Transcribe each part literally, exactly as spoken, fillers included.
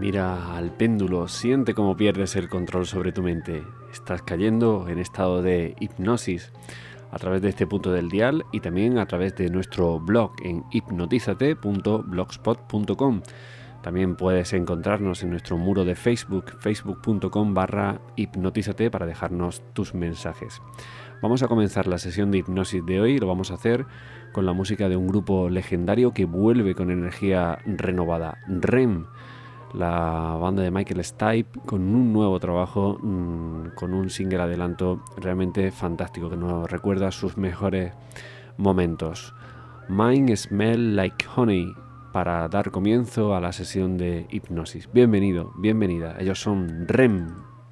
Mira al péndulo, siente cómo pierdes el control sobre tu mente. Estás cayendo en estado de hipnosis a través de este punto del dial y también a través de nuestro blog en hipnotizate punto blogspot punto com. También puedes encontrarnos en nuestro muro de Facebook, facebook punto com barra hipnotizate, para dejarnos tus mensajes. Vamos a comenzar la sesión de hipnosis de hoy y lo vamos a hacer con la música de un grupo legendario que vuelve con energía renovada, R E M. La banda de Michael Stipe con un nuevo trabajo, mmm, con un single adelanto realmente fantástico que nos recuerda sus mejores momentos. Mine Smell Like Honey, para dar comienzo a la sesión de hipnosis. Bienvenido, bienvenida. Ellos son R E M.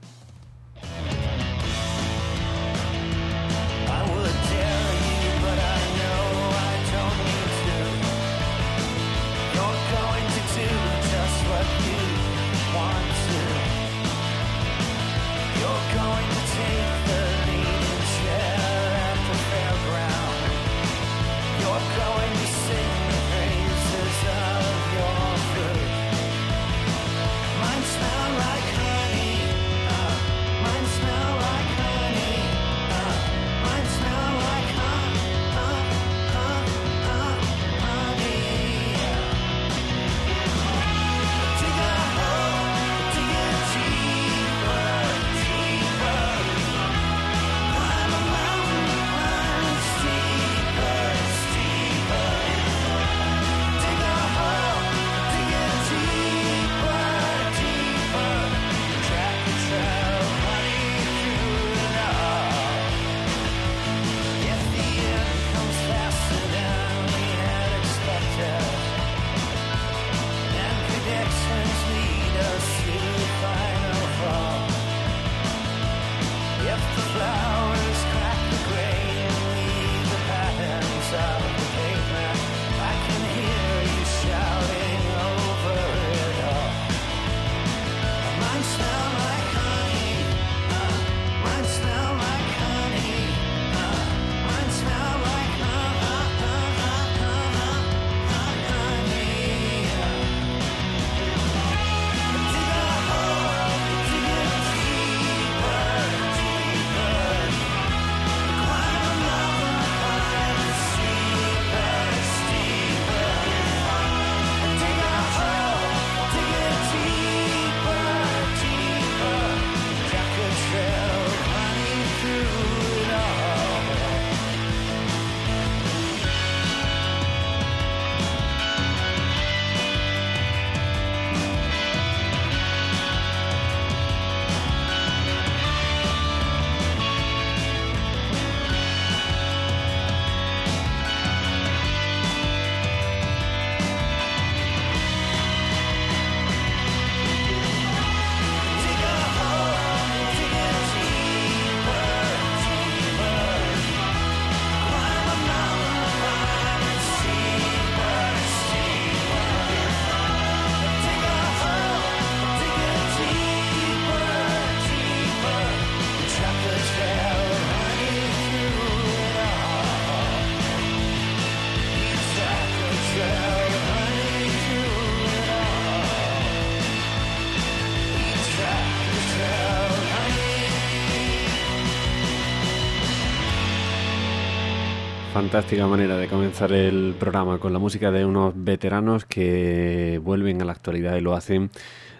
Fantástica manera de comenzar el programa con la música de unos veteranos que vuelven a la actualidad y lo hacen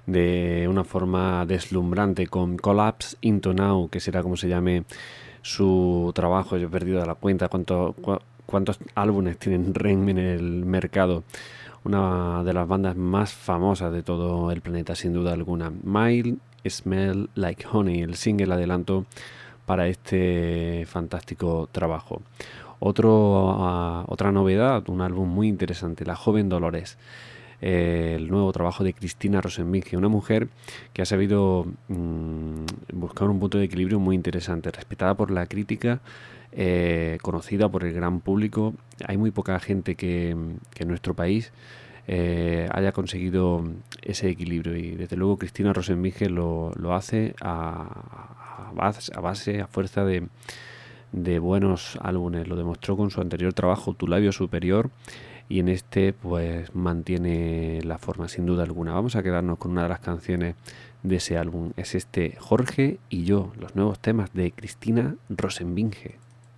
de una forma deslumbrante con Collapse Into Now, que será como se llame su trabajo. Yo he perdido la cuenta cuánto, cu- cuántos álbumes tienen R E M en el mercado. Una de las bandas más famosas de todo el planeta, sin duda alguna. Mine Smell Like Honey, el single adelanto para este fantástico trabajo. Otro, uh, otra novedad, un álbum muy interesante, La Joven Dolores, eh, el nuevo trabajo de Cristina Rosenvinge, una mujer que ha sabido mmm, buscar un punto de equilibrio muy interesante, respetada por la crítica, eh, conocida por el gran público. Hay muy poca gente que, que en nuestro país eh, haya conseguido ese equilibrio y desde luego Cristina Rosenvinge lo, lo hace a, a, base, a base, a fuerza de... de buenos álbumes. Lo demostró con su anterior trabajo, Tu labio superior, y en este pues mantiene la forma sin duda alguna. Vamos a quedarnos con una de las canciones de ese álbum, es este Jorge y yo, los nuevos temas de Cristina Rosenvinge.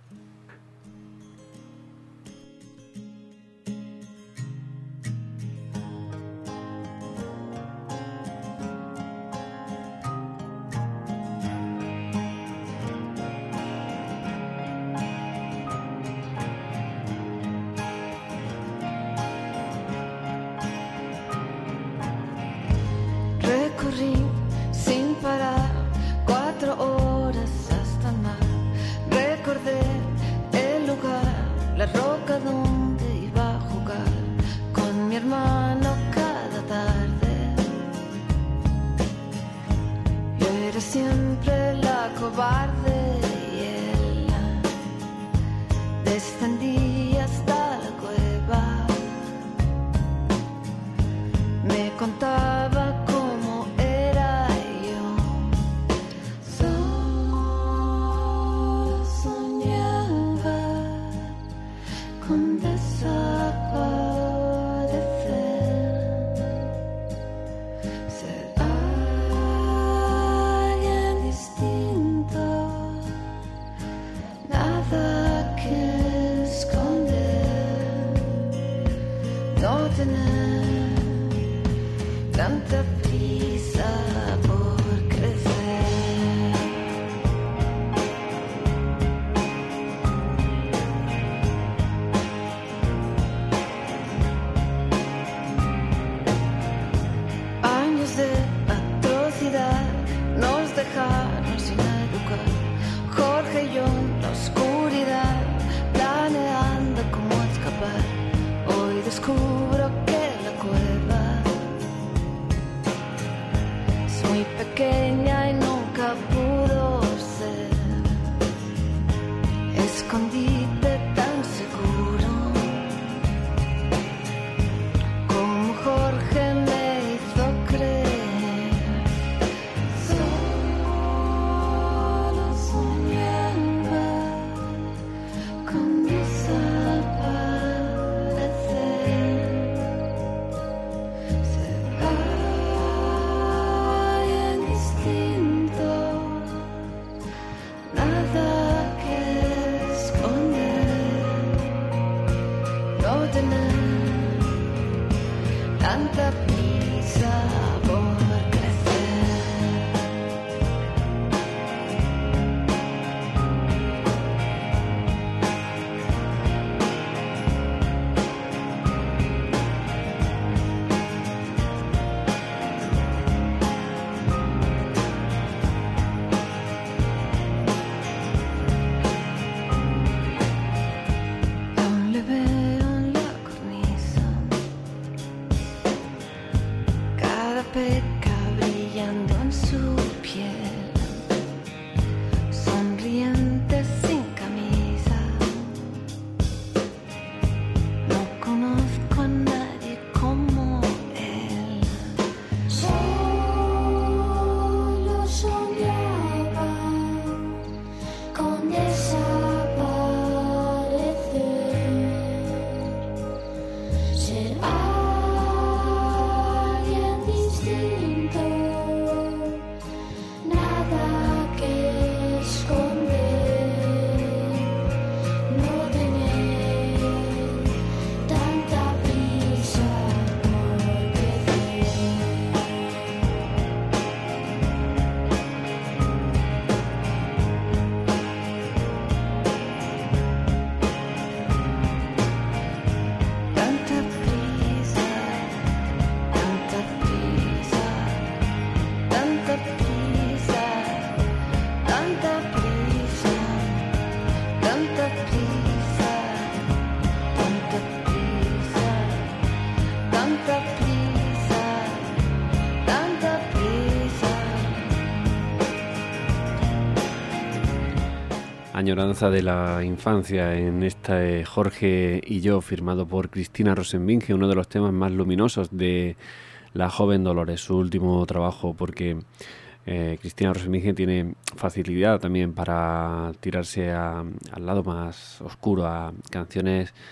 Añoranza de la infancia en este Jorge y yo, firmado por Cristina Rosenvinge, uno de los temas más luminosos de La joven Dolores, su último trabajo, porque eh, Cristina Rosenvinge tiene facilidad también para tirarse a, al lado más oscuro, a canciones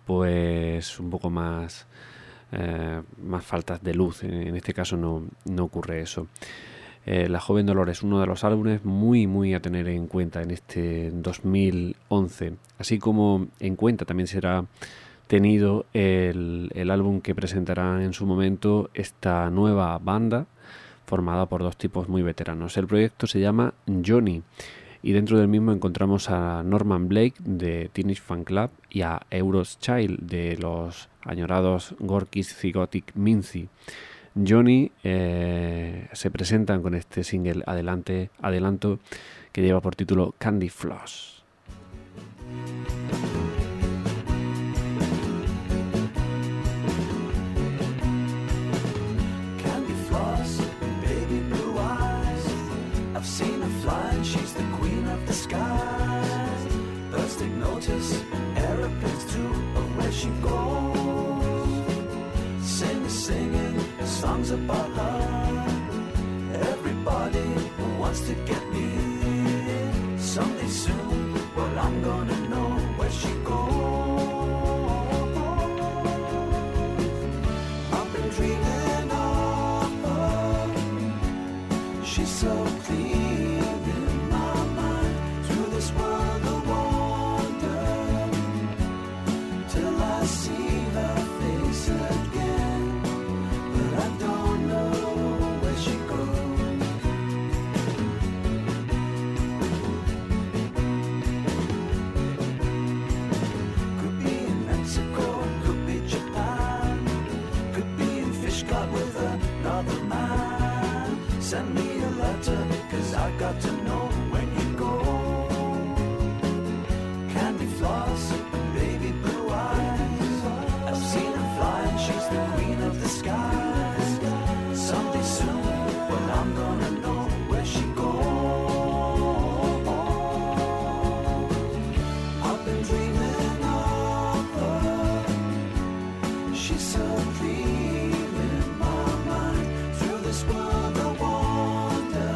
pues un poco más, eh, más faltas de luz. En este caso no, no ocurre eso. Eh, La Joven Dolores, uno de los álbumes muy muy a tener en cuenta en este dos mil once, así como en cuenta también será tenido el, el álbum que presentará en su momento esta nueva banda formada por dos tipos muy veteranos. El proyecto se llama Johnny y dentro del mismo encontramos a Norman Blake de Teenage Fan Club y a Euros Child de los añorados Gorky's Zygotic Mincy. Johnny eh, se presentan con este single adelante, adelanto que lleva por título Candy Floss. Candy Floss, baby blue eyes. I've seen her fly and she's the queen of the skies. Birds take notice, aeroplanes too, of where she goes. Sing, singing songs about her. Everybody wants to get near. Someday soon, well, I'm gonna know where she goes. I've been dreaming of her. She's so clear in my mind. Through this world of wonder, till I see her face again. But I don't know where she goes. Could be in Mexico, could be Japan, could be in Fishguard with another man. Send me a letter, cause I got to know when you go. Candy Floss, baby blue eyes. I've seen her fly and she's the queen of the skies. Someday soon, well, I'm gonna know where she goes. I've been dreaming of her. She's so clear in my mind. Through this world of wonder,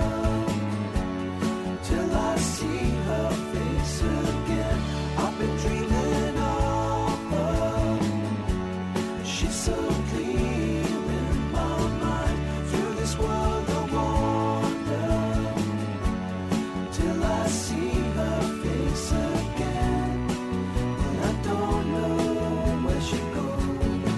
till I see her face again. I've been dreaming of her. She's so clear in my mind. Through this world of wonder, till I see her face again. And I don't know where she goes.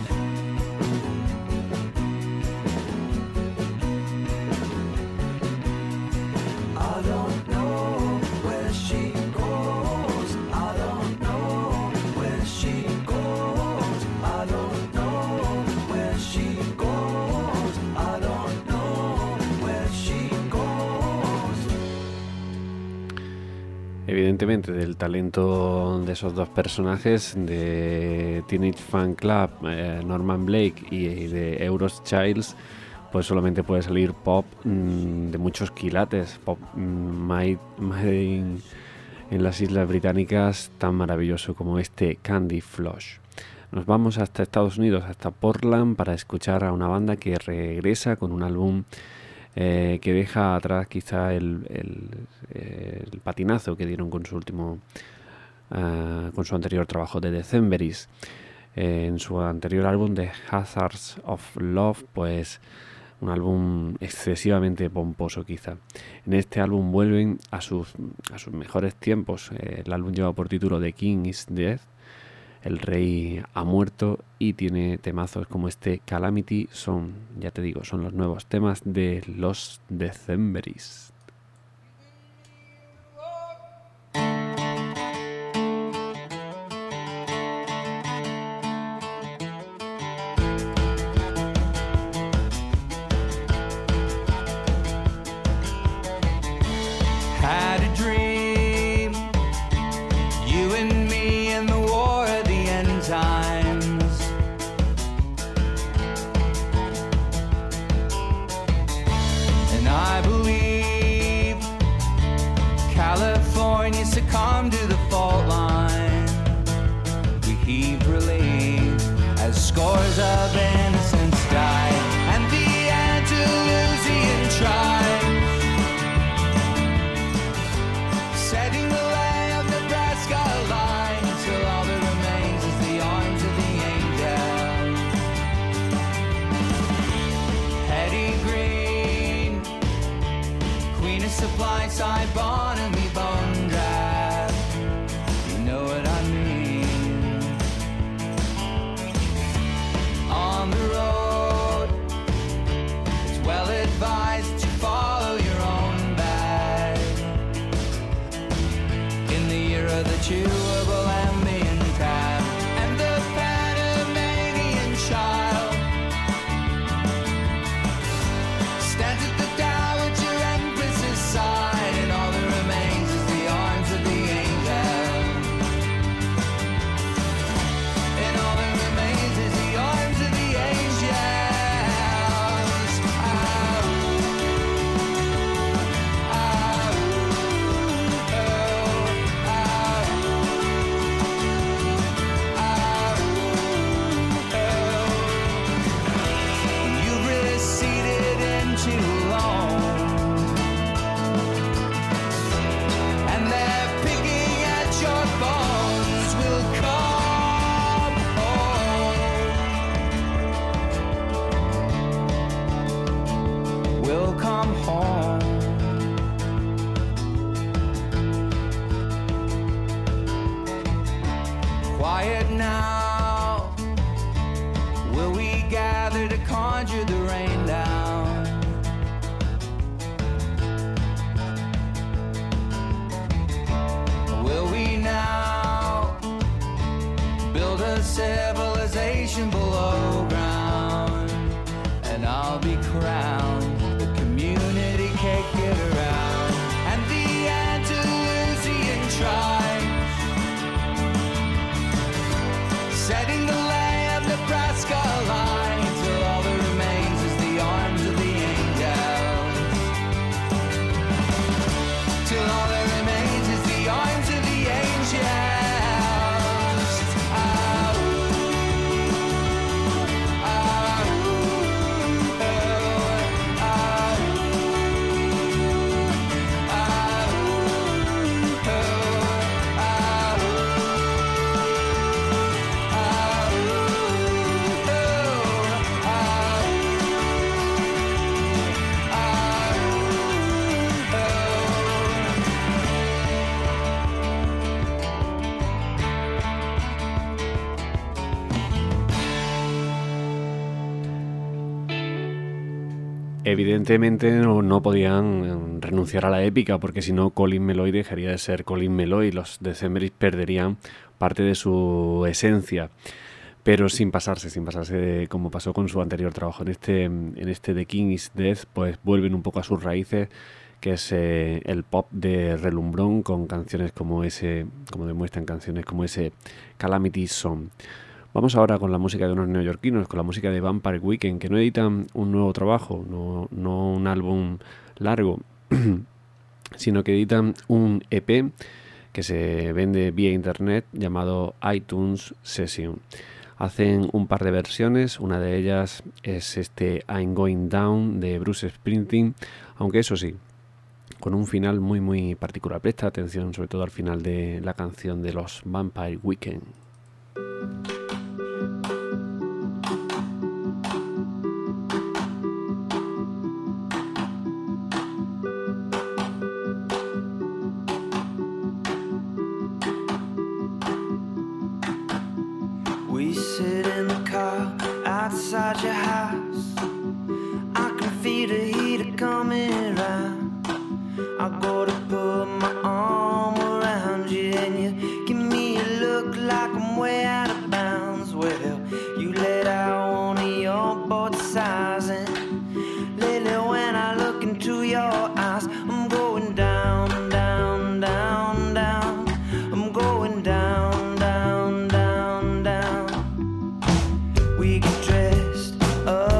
I don't know where she goes. I don't know where she goes. I don't know where she goes. I don't know where she goes. Evidentemente del talento de esos dos personajes, de Teenage Fan Club, eh, Norman Blake y de Euros Childs, pues solamente puede salir pop mmm, de muchos quilates, pop mmm, made, made in, en las Islas Británicas, tan maravilloso como este Candy Floss. Nos vamos hasta Estados Unidos, hasta Portland, para escuchar a una banda que regresa con un álbum eh, que deja atrás quizá el, el, el patinazo que dieron con su último, uh, con su anterior trabajo de Decemberis. Eh, en su anterior álbum de Hazards of Love, pues un álbum excesivamente pomposo quizá. En este álbum vuelven a sus, a sus mejores tiempos. Eh, el álbum lleva por título The King is Dead, el rey ha muerto, y tiene temazos como este Calamity. Son, ya te digo, son los nuevos temas de los Decemberis. Had a dream, you and me in the war of the end times. And I believe Woodside Barnaby bone drive. You know what I mean. On the road, it's well advised to follow your own bag. In the year of the chewable ambient time and the Panamanian child stands at the Dowager Empress's side, and all that remains is the arms of the angel. And all that remains is the arms of the angels. Ah, ah, oh, ah, oh. You've receded into long, and they're picking at your bones. Will come home. Will come home. Quiet now. Will we gather to conjure the rain down? Will we now build a civilization below ground? And I'll be crowned the community cake get around, and the Andalusian tribes setting the land of Nebraska line till all that remains is the arms of the angels. Till all that remains is the arms of the angels. Ah, ooh, ah, ooh, oh, ah, ooh, ah, ooh, oh, ah, Evidentemente no, no podían renunciar a la épica, porque si no Colin Meloy dejaría de ser Colin Meloy. Los Decemberists perderían parte de su esencia, pero sin pasarse, sin pasarse de, como pasó con su anterior trabajo. En este, en este The King is Dead, pues vuelven un poco a sus raíces, que es eh, el pop de relumbrón, con canciones como ese, como demuestran canciones como ese Calamity Song. Vamos ahora con la música de unos neoyorquinos, con la música de Vampire Weekend, que no editan un nuevo trabajo, no, no un álbum largo, sino que editan un E P que se vende vía internet llamado iTunes Session. Hacen un par de versiones, una de ellas es este I'm Going Down de Bruce Springsteen, aunque eso sí, con un final muy muy particular. Presta atención sobre todo al final de la canción de los Vampire Weekend. We sit in the car outside your house. I can feel the heat coming around. I go to put my arm around you, and you give me a look like I'm way out of bounds. Well, you let out one of your both sides, and lately when I look into your eyes, I'm going down, down, down, down. I'm going down, down, down, down. We get dressed up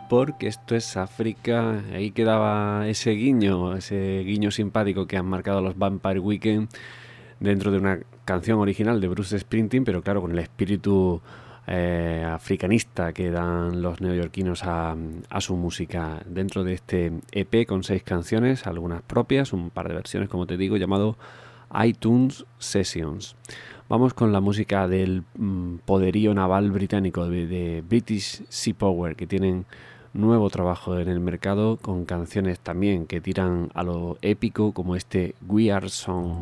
porque esto es África. Ahí quedaba ese guiño, ese guiño simpático que han marcado los Vampire Weekend dentro de una canción original de Bruce Springsteen, pero claro, con el espíritu eh, africanista que dan los neoyorquinos a, a su música. Dentro de este E P con seis canciones, algunas propias, un par de versiones, como te digo, llamado iTunes Sessions. Vamos con la música del mm, poderío naval británico de, de British Sea Power, que tienen nuevo trabajo en el mercado con canciones también que tiran a lo épico, como este We Are Song.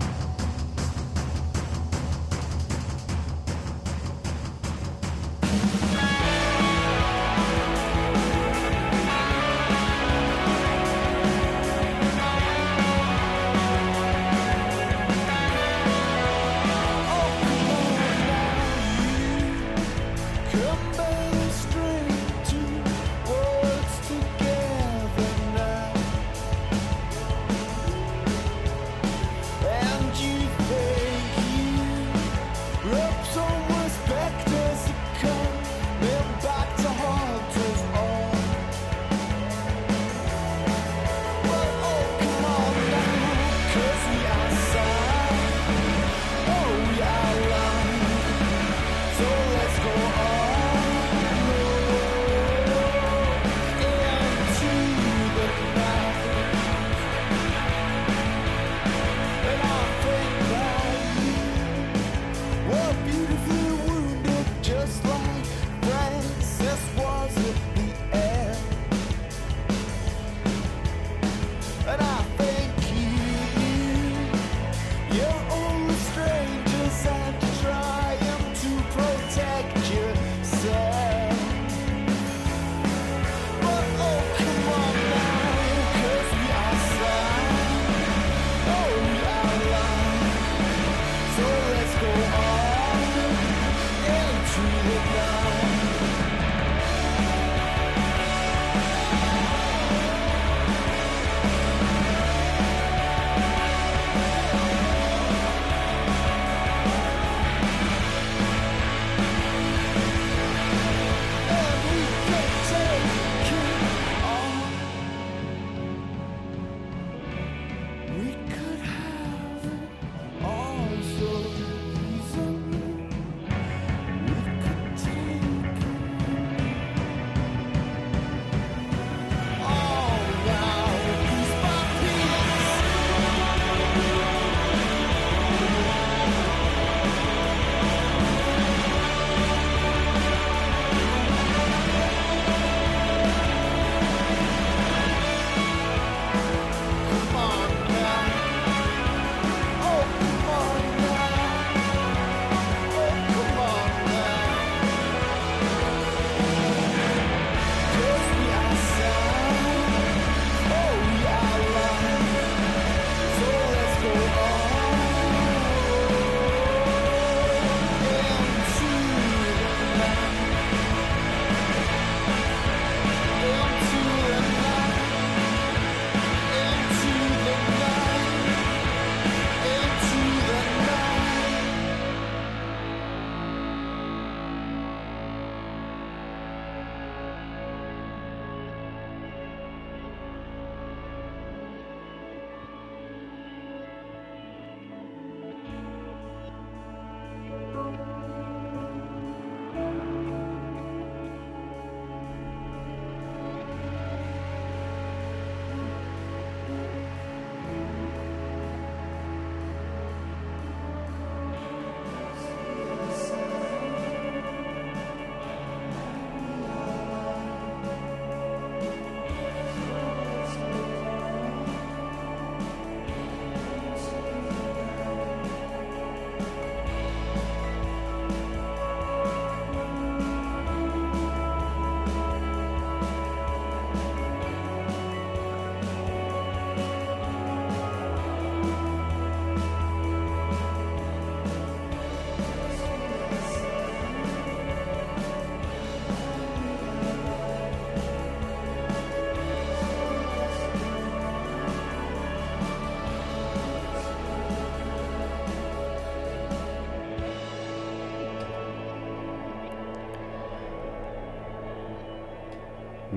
You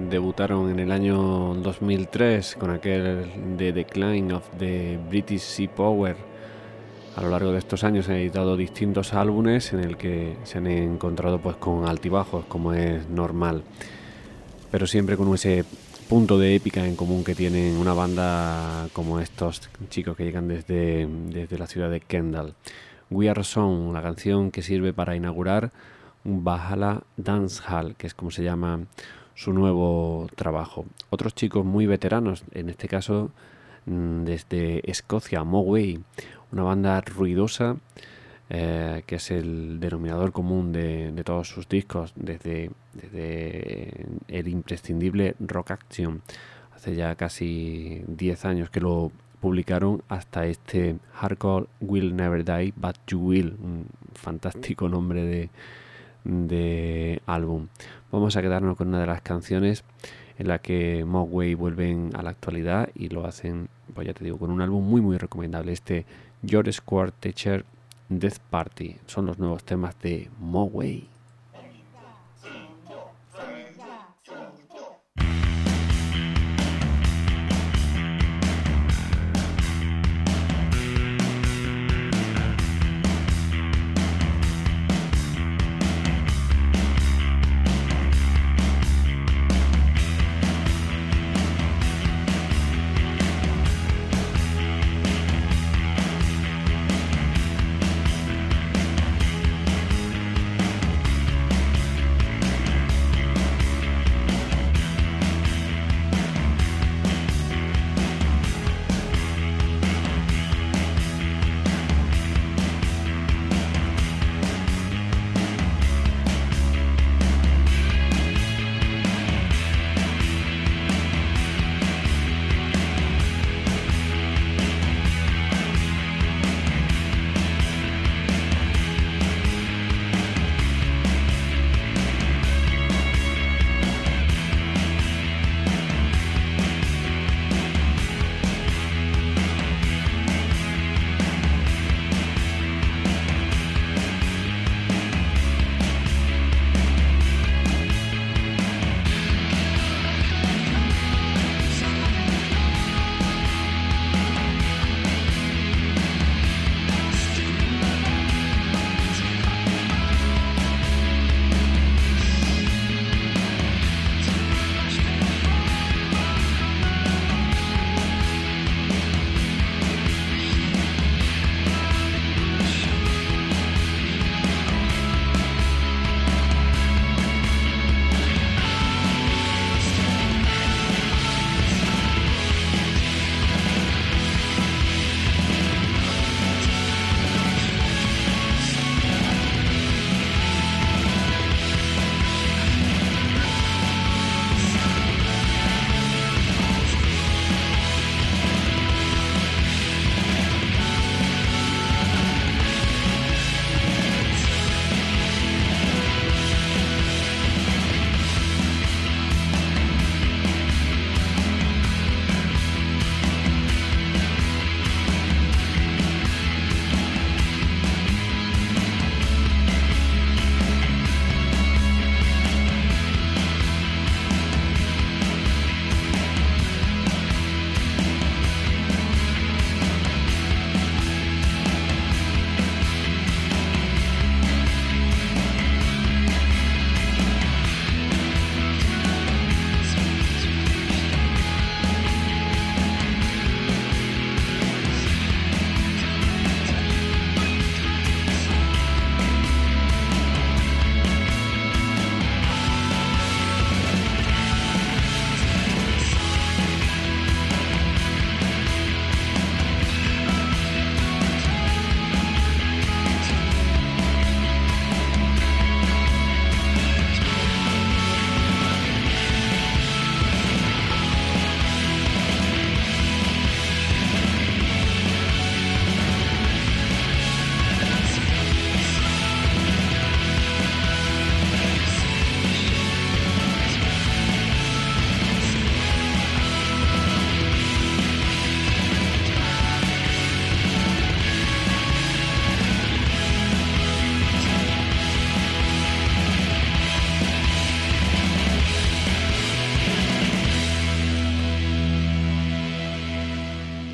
debutaron en el año dos mil tres con aquel The Decline of the British Sea Power. A lo largo de estos años han editado distintos álbumes en el que se han encontrado pues con altibajos, como es normal, pero siempre con ese punto de épica en común que tienen una banda como estos chicos que llegan desde, desde la ciudad de Kendal. We Are Song, la canción que sirve para inaugurar un Valhalla Dancehall, que es como se llama su nuevo trabajo. Otros chicos muy veteranos, en este caso desde Escocia, Mogwai, una banda ruidosa eh, que es el denominador común de, de todos sus discos, desde, desde el imprescindible Rock Action, hace ya casi diez años que lo publicaron, hasta este Hardcore Will Never Die But You Will, un fantástico nombre de, de álbum. Vamos a quedarnos con una de las canciones en la que Mogwai vuelven a la actualidad y lo hacen, pues ya te digo, con un álbum muy muy recomendable, este Your Square Teacher Death Party. Son los nuevos temas de Mogwai.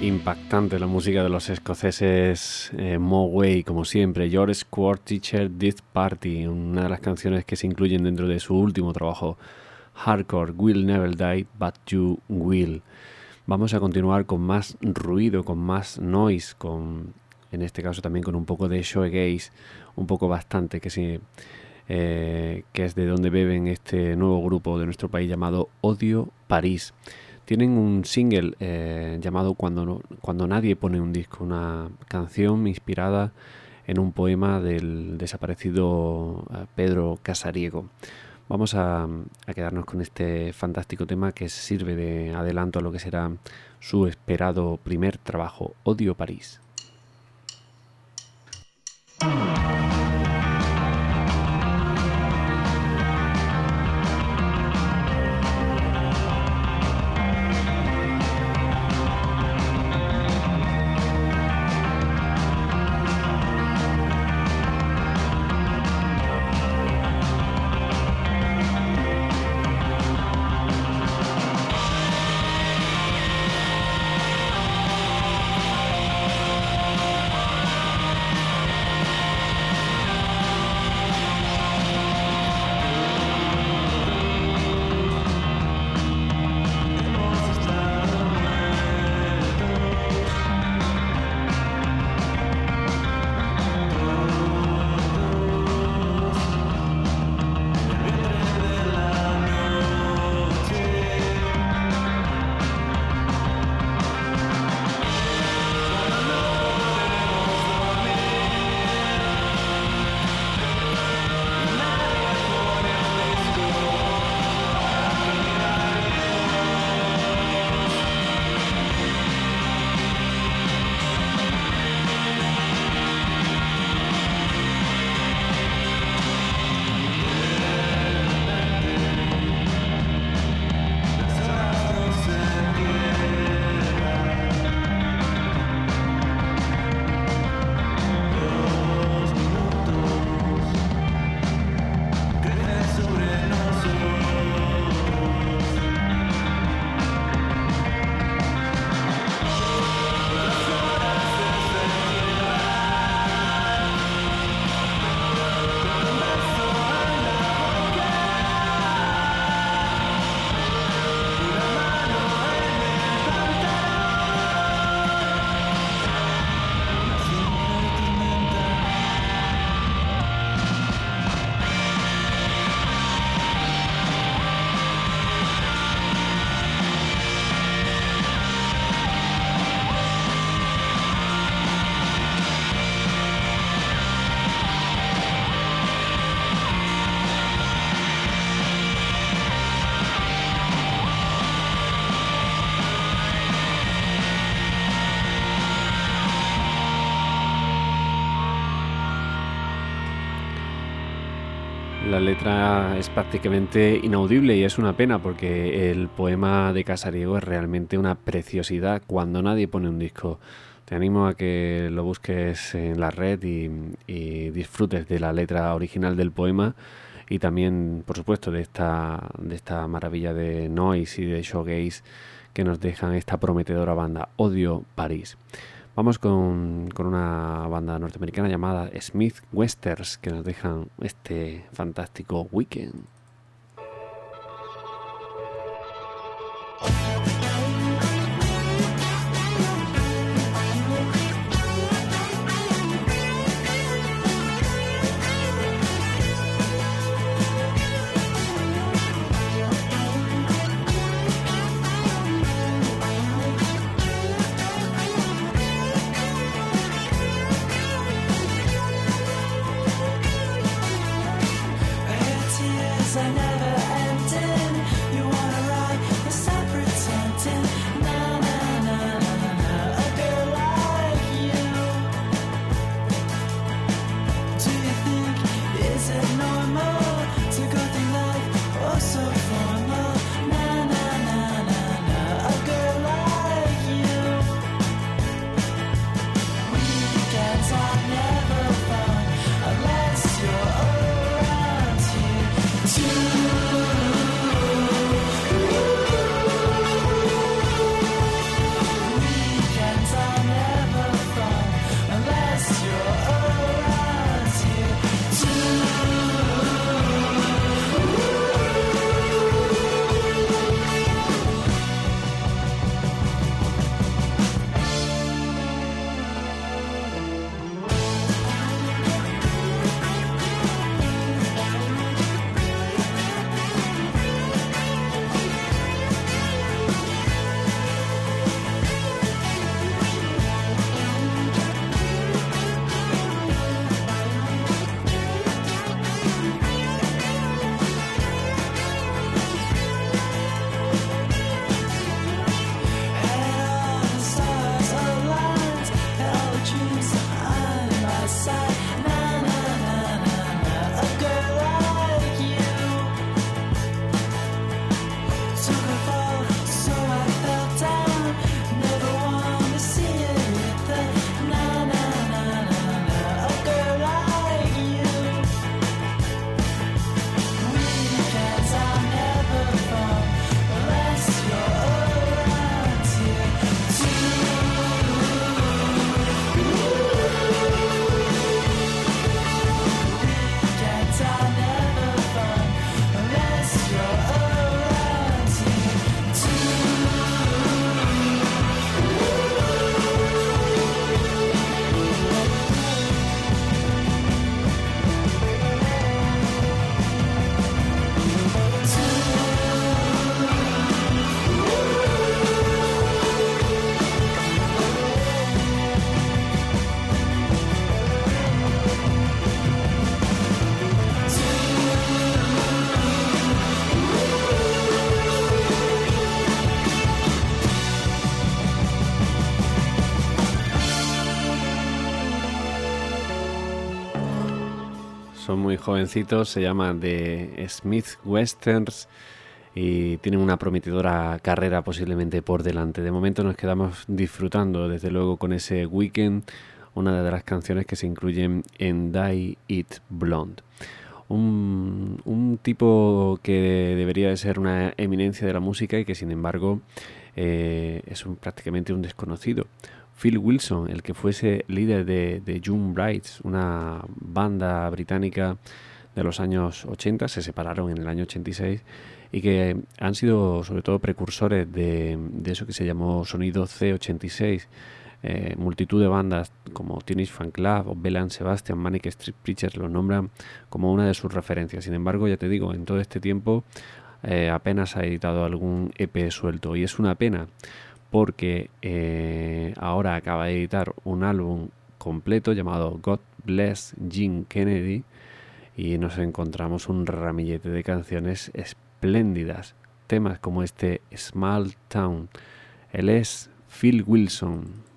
Impactante la música de los escoceses eh, Moway, como siempre. Your Squad Teacher Death Party, una de las canciones que se incluyen dentro de su último trabajo, Hardcore, Will Never Die, But You Will. Vamos a continuar con más ruido, con más noise, con, en este caso también con un poco de shoegaze, un poco bastante, que, sí, eh, que es de donde beben este nuevo grupo de nuestro país llamado Odio París. Tienen un single eh, llamado Cuando, no, Cuando nadie pone un disco, una canción inspirada en un poema del desaparecido uh, Pedro Casariego. Vamos a, a quedarnos con este fantástico tema que sirve de adelanto a lo que será su esperado primer trabajo, Odio París. La letra es prácticamente inaudible y es una pena porque el poema de Casariego es realmente una preciosidad. Cuando nadie pone un disco, te animo a que lo busques en la red y, y disfrutes de la letra original del poema y también, por supuesto, de esta, de esta maravilla de noise y de shoegaze que nos dejan esta prometedora banda, Odio París. Vamos con, con una banda norteamericana llamada Smith Westerns, que nos dejan este fantástico Weekend. Tears son muy jovencitos, se llaman The Smith Westerns y tienen una prometedora carrera posiblemente por delante. De momento nos quedamos disfrutando, desde luego, con ese Weekend, una de las canciones que se incluyen en Die It Blonde. Un, un tipo que debería de ser una eminencia de la música y que sin embargo eh, es un, prácticamente un desconocido. Phil Wilson, el que fuese líder de, de Young Brides, una banda británica de los años ochenta, se separaron en el año ochenta y seis y que han sido sobre todo precursores de, de eso que se llamó sonido C ochenta y seis. Eh, multitud de bandas como Teenage Fan Club o Belle and Sebastian, Manic Street Preachers los nombran como una de sus referencias. Sin embargo, ya te digo, en todo este tiempo eh, apenas ha editado algún E P suelto y es una pena porque eh, ahora acaba de editar un álbum completo llamado God Bless Gene Kennedy y nos encontramos un ramillete de canciones espléndidas, temas como este Small Town. Él es Phil Wilson.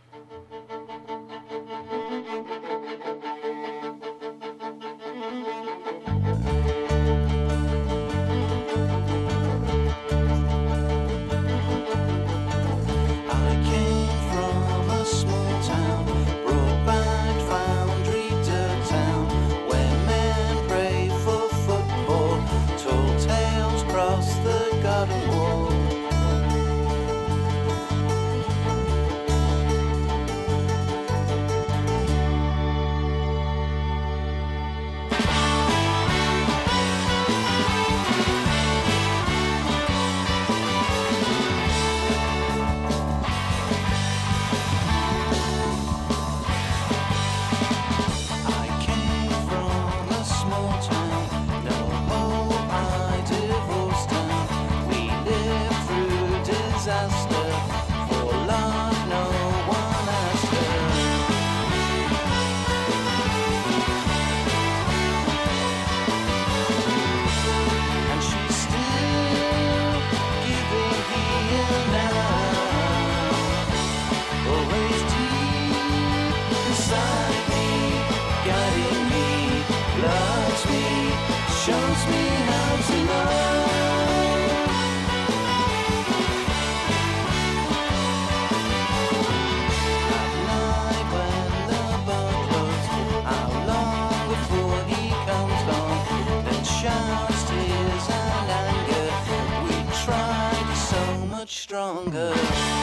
Stronger.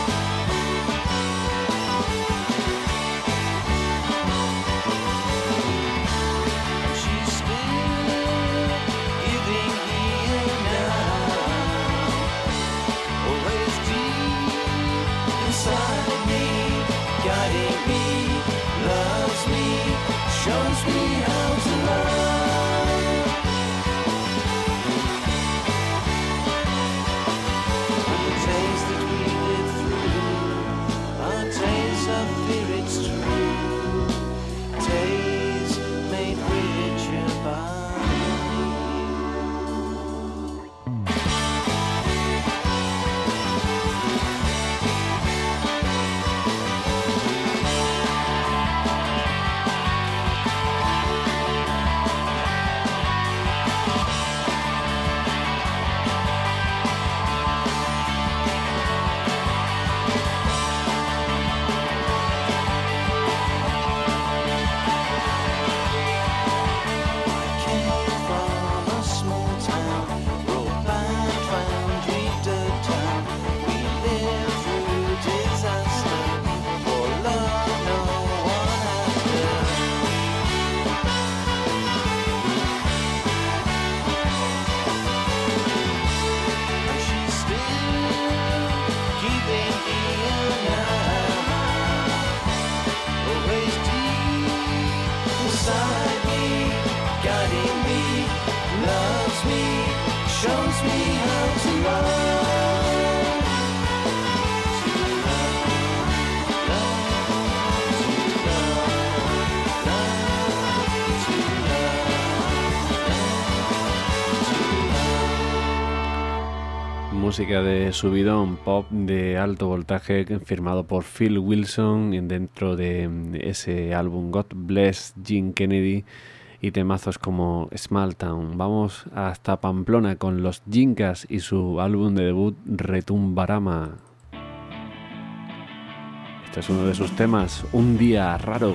She's still giving here now, always deep inside me, guiding me, loves me, shows me how to love. Música de subidón, pop de alto voltaje firmado por Phil Wilson dentro de ese álbum God Bless Gene Kennedy y temazos como Small Town. Vamos hasta Pamplona con los Jinkas y su álbum de debut Retumbarama. Este es uno de sus temas, Un día raro.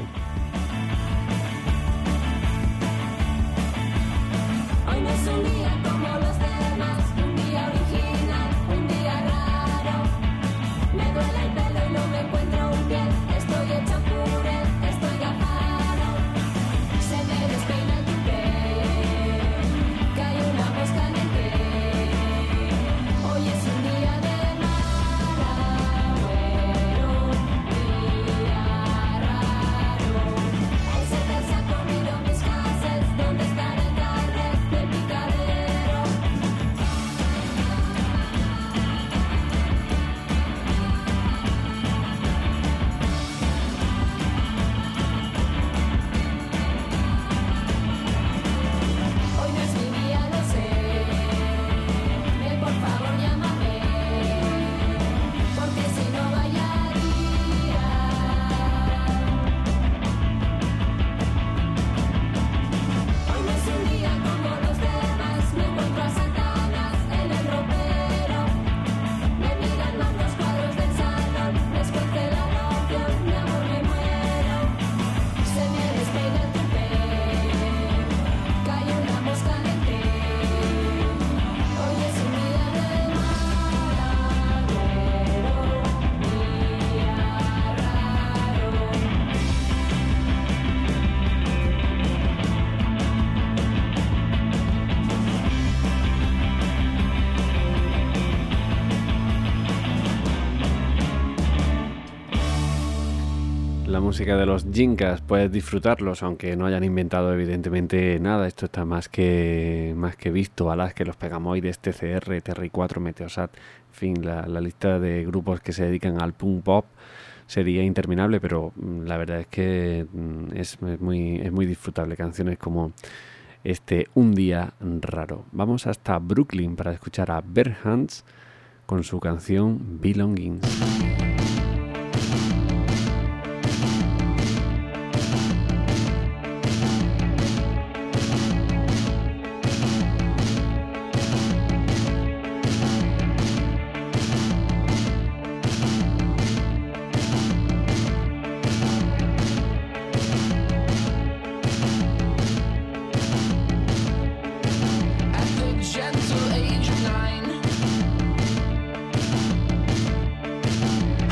La música de los Jinkas, puedes disfrutarlos, aunque no hayan inventado evidentemente nada. Esto está más que más que visto, alas que los Pegamoides, T C R, Terry cuatro, Meteosat, en fin, la, la lista de grupos que se dedican al punk pop sería interminable, pero la verdad es que es, es muy es muy disfrutable. Canciones como este Un día raro. Vamos hasta Brooklyn para escuchar a Bear Hands con su canción Belongings. Gentle age of nine,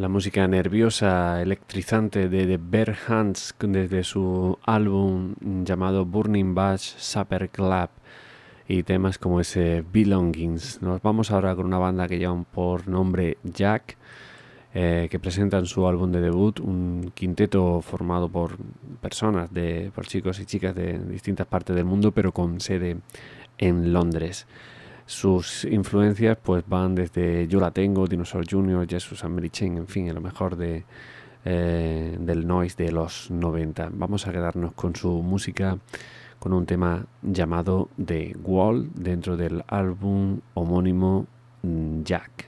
La música nerviosa, electrizante de The Bear Hands desde su álbum llamado Burning Bush Supper Club y temas como ese Belongings. Nos vamos ahora con una banda que llevan por nombre Jack, eh, que presentan su álbum de debut, un quinteto formado por personas, de, por chicos y chicas de distintas partes del mundo, pero con sede en Londres. Sus influencias pues van desde Yo La Tengo, Dinosaur junior, Jesus and Mary Chain, en fin, a lo mejor de, eh, del noise de los noventa. Vamos a quedarnos con su música, con un tema llamado The Wall dentro del álbum homónimo Jack.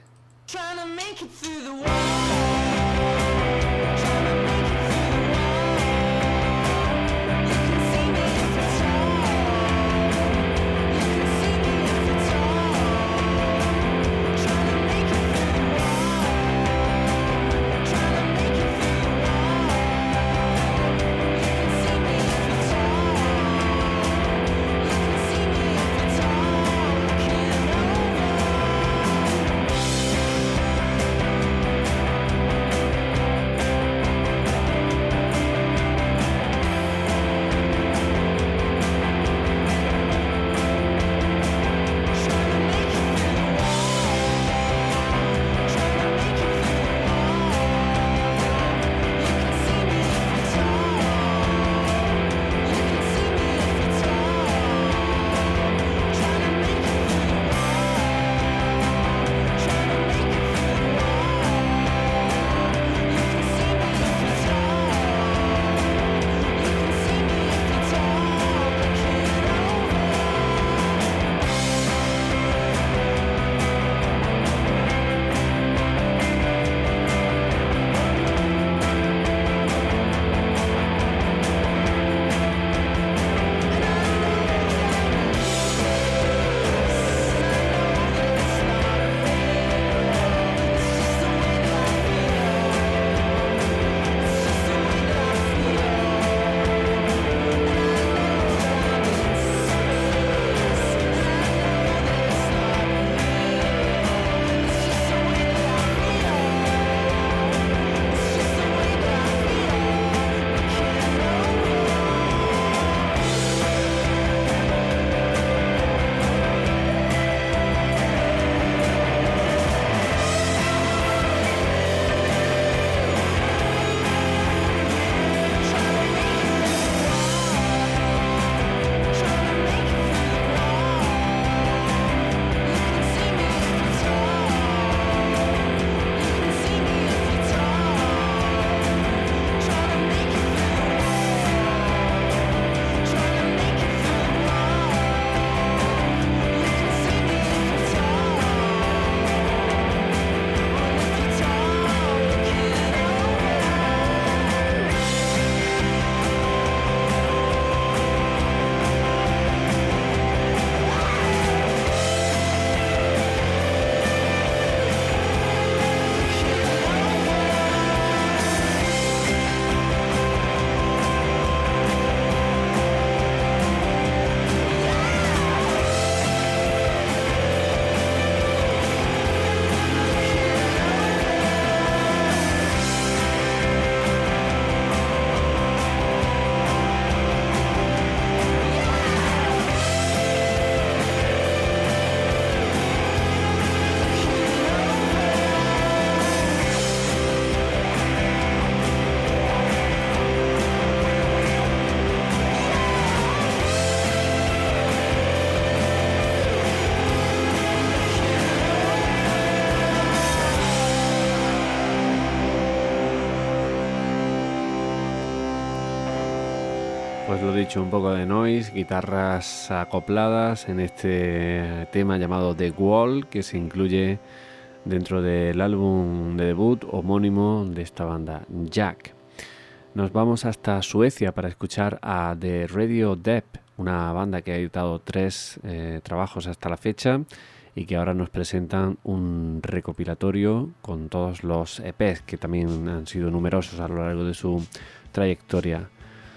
Pues lo dicho, un poco de noise, guitarras acopladas en este tema llamado The Wall, que se incluye dentro del álbum de debut homónimo de esta banda, Jack. Nos vamos hasta Suecia para escuchar a The Radio Depp, una banda que ha editado tres eh, trabajos hasta la fecha y que ahora nos presentan un recopilatorio con todos los E Pes, que también han sido numerosos a lo largo de su trayectoria.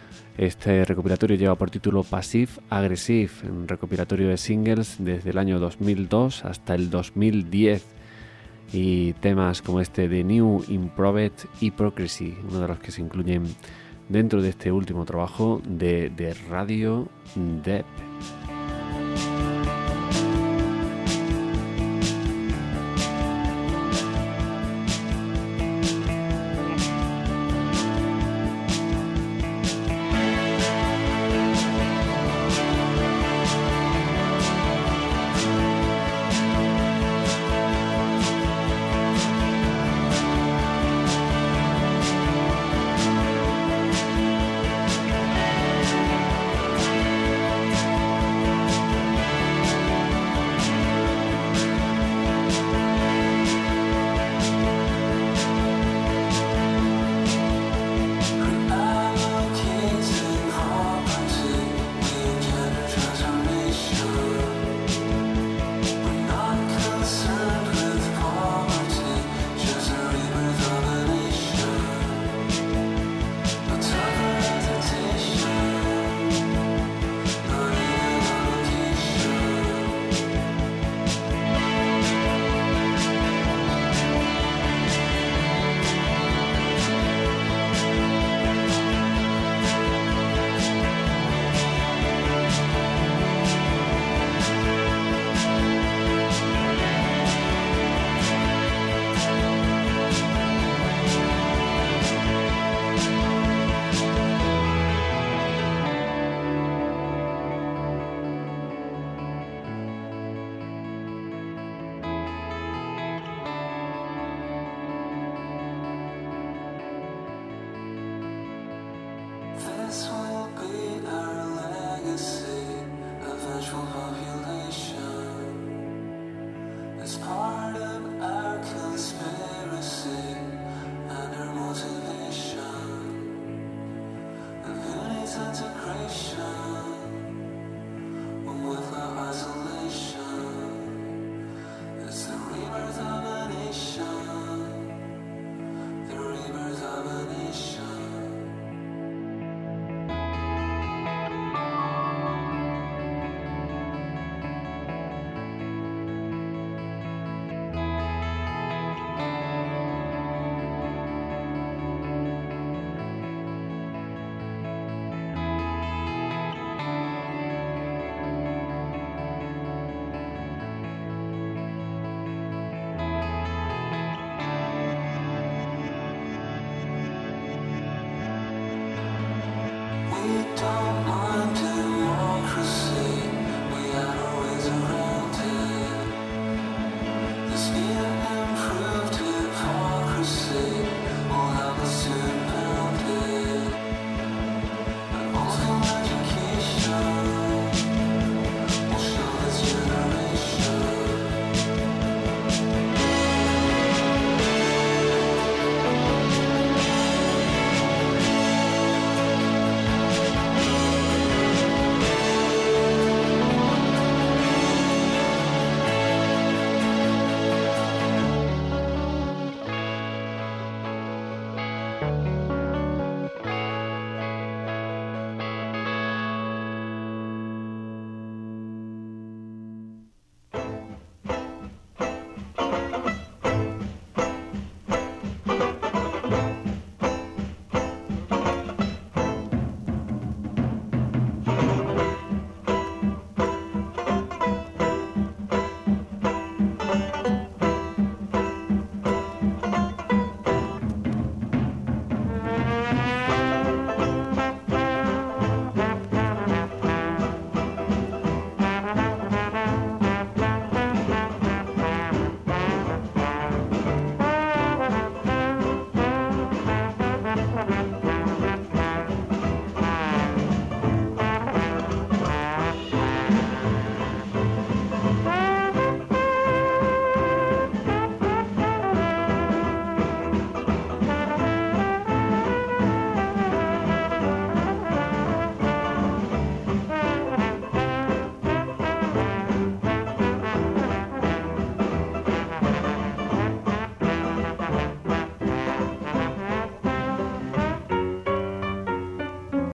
Este recopilatorio lleva por título Passive Aggressive, un recopilatorio de singles desde el año dos mil dos hasta el dos mil diez, y temas como este de New Improved Hypocrisy, uno de los que se incluyen dentro de este último trabajo de, de Radio Depp.